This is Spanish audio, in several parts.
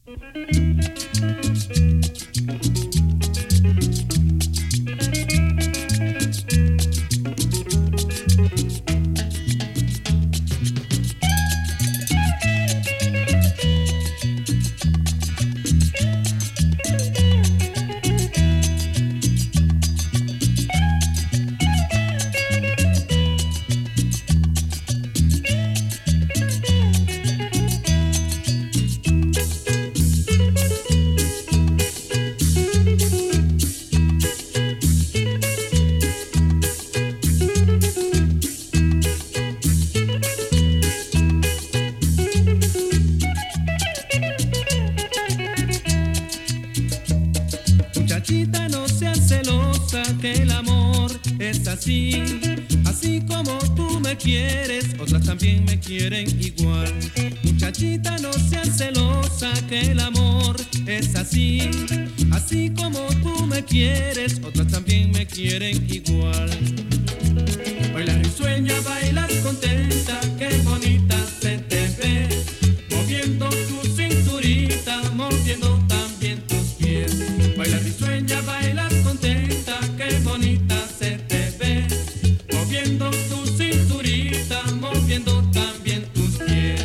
Muchachita, no seas celosa, que el amor es así. Así como tú me quieres, otras también me quieren igual. Muchachita, no seas celosa, que el amor es así. Así como tú me quieres, otras también me quieren igual. Bailas risueña, bailas contenta, qué bonita se te ve. Moviendo tu cinturita, moviendo también tus pies. Bailas risueña, bailas contenta, qué bonita se te ve. Moviendo tu cinturita, moviendo también tus pies.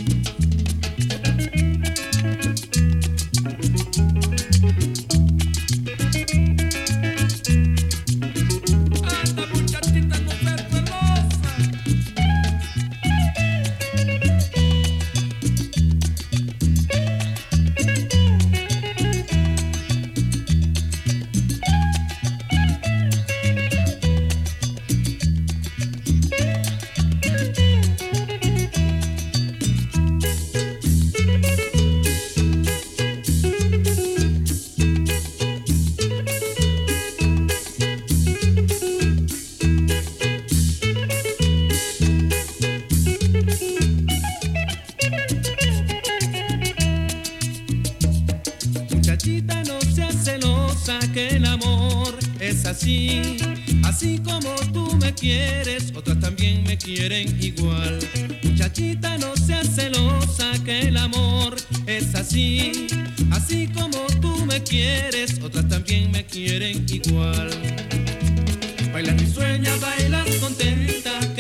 Anda, muchachita, no seas celosa. Muchachita, no seas celosa, que el amor es así. Así como tú me quieres, otras también me quieren igual. Muchachita, no seas celosa, que el amor es así. Así como tú me quieres, otras también me quieren igual. Bailas risueña, bailas contenta,